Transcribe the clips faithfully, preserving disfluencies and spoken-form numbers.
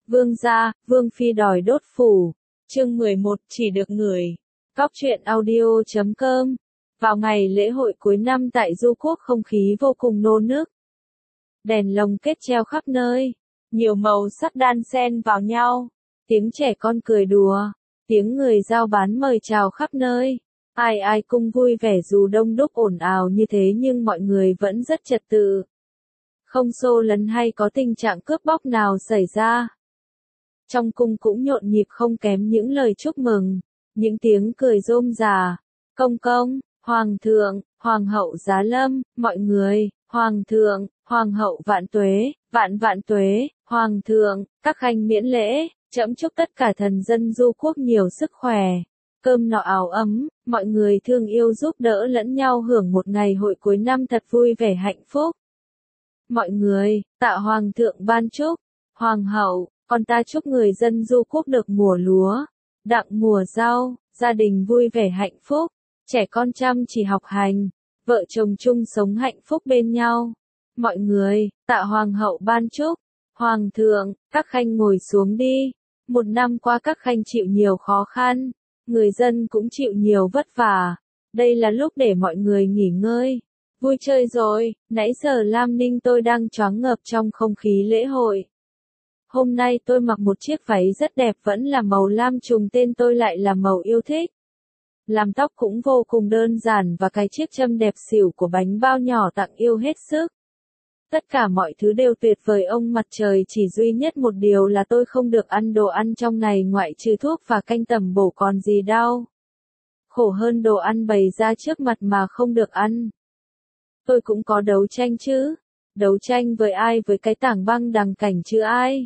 Vương gia, Vương phi đòi đốt phủ. Chương mười một, chỉ được người. Góc truyện audio chấm com. Vào ngày lễ hội cuối năm tại Du Quốc, không khí vô cùng nô nức. Đèn lồng kết treo khắp nơi, nhiều màu sắc đan xen vào nhau, tiếng trẻ con cười đùa, tiếng người giao bán mời chào khắp nơi. Ai ai cũng vui vẻ, dù đông đúc ồn ào như thế nhưng mọi người vẫn rất trật tự. Không xô lấn hay có tình trạng cướp bóc nào xảy ra. Trong cung cũng nhộn nhịp không kém những lời chúc mừng, những tiếng cười rôm rả. Công công, hoàng thượng, hoàng hậu giá lâm, mọi người, hoàng thượng, hoàng hậu vạn tuế, vạn vạn tuế, hoàng thượng, các khanh miễn lễ, trẫm chúc tất cả thần dân Du Quốc nhiều sức khỏe. Cơm nọ áo ấm, mọi người thương yêu giúp đỡ lẫn nhau hưởng một ngày hội cuối năm thật vui vẻ hạnh phúc. Mọi người, tạ hoàng thượng ban chúc, hoàng hậu, con ta chúc người dân Du Quốc được mùa lúa, đặng mùa rau, gia đình vui vẻ hạnh phúc, trẻ con chăm chỉ học hành, vợ chồng chung sống hạnh phúc bên nhau. Mọi người, tạ hoàng hậu ban chúc, hoàng thượng, các khanh ngồi xuống đi. Một năm qua các khanh chịu nhiều khó khăn, người dân cũng chịu nhiều vất vả. Đây là lúc để mọi người nghỉ ngơi, vui chơi rồi. Nãy giờ Lam Ninh tôi đang choáng ngợp trong không khí lễ hội. Hôm nay tôi mặc một chiếc váy rất đẹp, vẫn là màu lam, trùng tên tôi lại là màu yêu thích. Làm tóc cũng vô cùng đơn giản và cái chiếc châm đẹp xỉu của bánh bao nhỏ tặng yêu hết sức. Tất cả mọi thứ đều tuyệt vời ông mặt trời, chỉ duy nhất một điều là tôi không được ăn đồ ăn trong này, ngoại trừ thuốc và canh tẩm bổ còn gì đâu. Khổ hơn đồ ăn bày ra trước mặt mà không được ăn. Tôi cũng có đấu tranh chứ. Đấu tranh với ai? Với cái tảng băng đằng cảnh chứ ai.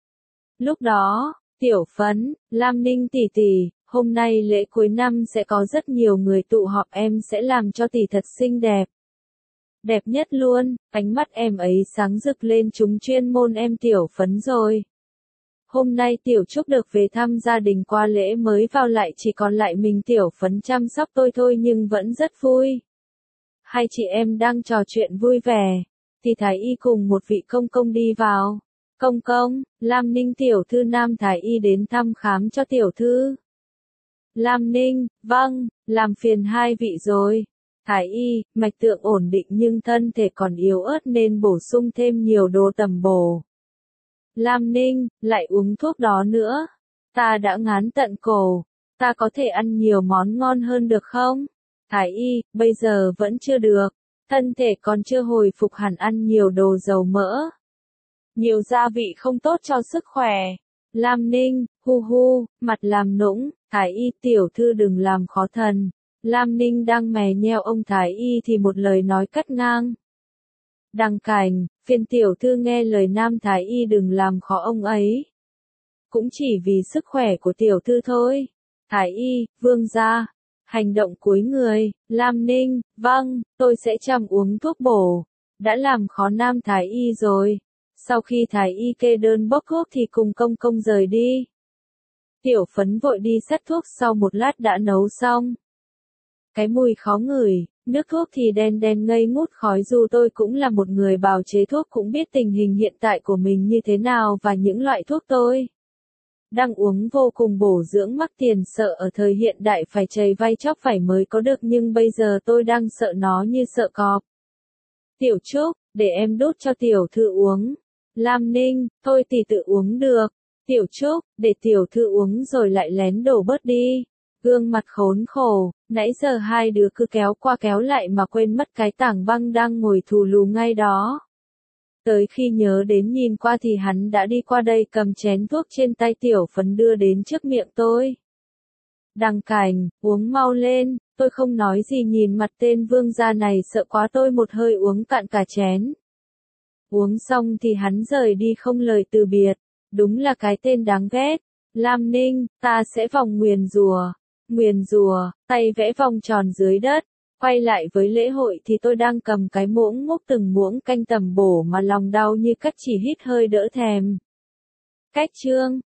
Lúc đó, Tiểu Phấn, Lam Ninh tỷ tỷ, hôm nay lễ cuối năm sẽ có rất nhiều người tụ họp, em sẽ làm cho tỷ thật xinh đẹp. Đẹp nhất luôn, ánh mắt em ấy sáng rực lên, chúng chuyên môn em Tiểu Phấn rồi. Hôm nay Tiểu Trúc được về thăm gia đình qua lễ mới vào, lại chỉ còn lại mình Tiểu Phấn chăm sóc tôi thôi nhưng vẫn rất vui. Hai chị em đang trò chuyện vui vẻ, thì Thái Y cùng một vị công công đi vào. Công công, Lam Ninh tiểu thư Nam Thái Y đến thăm khám cho tiểu thư. Lam Ninh, vâng, làm phiền hai vị rồi. Thái Y, mạch tượng ổn định nhưng thân thể còn yếu ớt nên bổ sung thêm nhiều đồ tầm bổ. Lam Ninh, lại uống thuốc đó nữa. Ta đã ngán tận cổ, ta có thể ăn nhiều món ngon hơn được không? Thái Y, bây giờ vẫn chưa được, thân thể còn chưa hồi phục hẳn, ăn nhiều đồ dầu mỡ. Nhiều gia vị không tốt cho sức khỏe. Lam Ninh, hu hu, mặt làm nũng. Thái Y, tiểu thư đừng làm khó thần. Lam Ninh đang mè nheo ông Thái Y thì một lời nói cắt ngang. Đằng Cảnh, phiền tiểu thư nghe lời Nam Thái Y đừng làm khó ông ấy. Cũng chỉ vì sức khỏe của tiểu thư thôi. Thái Y, vương gia. Hành động cúi người. Lam Ninh, vâng, tôi sẽ chăm uống thuốc bổ. Đã làm khó Nam Thái Y rồi. Sau khi Thái Y kê đơn bốc thuốc thì cùng công công rời đi. Tiểu Phấn vội đi xách thuốc, sau một lát đã nấu xong. Cái mùi khó ngửi, nước thuốc thì đen đen ngây ngút khói, dù tôi cũng là một người bào chế thuốc cũng biết tình hình hiện tại của mình như thế nào và những loại thuốc tôi đang uống vô cùng bổ dưỡng, mắc tiền, sợ ở thời hiện đại phải chầy vai chóc phải mới có được, nhưng bây giờ tôi đang sợ nó như sợ cọp. Tiểu Trúc, để em đút cho tiểu thư uống. Lam Ninh, thôi tỷ tự uống được. Tiểu Trúc, để tiểu thư uống rồi lại lén đổ bớt đi. Gương mặt khốn khổ, nãy giờ hai đứa cứ kéo qua kéo lại mà quên mất cái tảng băng đang ngồi thù lù ngay đó. Tới khi nhớ đến nhìn qua thì hắn đã đi qua đây, cầm chén thuốc trên tay Tiểu Phấn đưa đến trước miệng tôi. Đằng Cảnh, uống mau lên, tôi không nói gì nhìn mặt tên vương gia này, sợ quá tôi một hơi uống cạn cả chén. Uống xong thì hắn rời đi không lời từ biệt, đúng là cái tên đáng ghét. Lam Ninh, ta sẽ vòng nguyền rùa. Nguyền rùa, tay vẽ vòng tròn dưới đất. Quay lại với lễ hội thì tôi đang cầm cái muỗng múc từng muỗng canh tầm bổ mà lòng đau như cắt, chỉ hít hơi đỡ thèm. Cách chương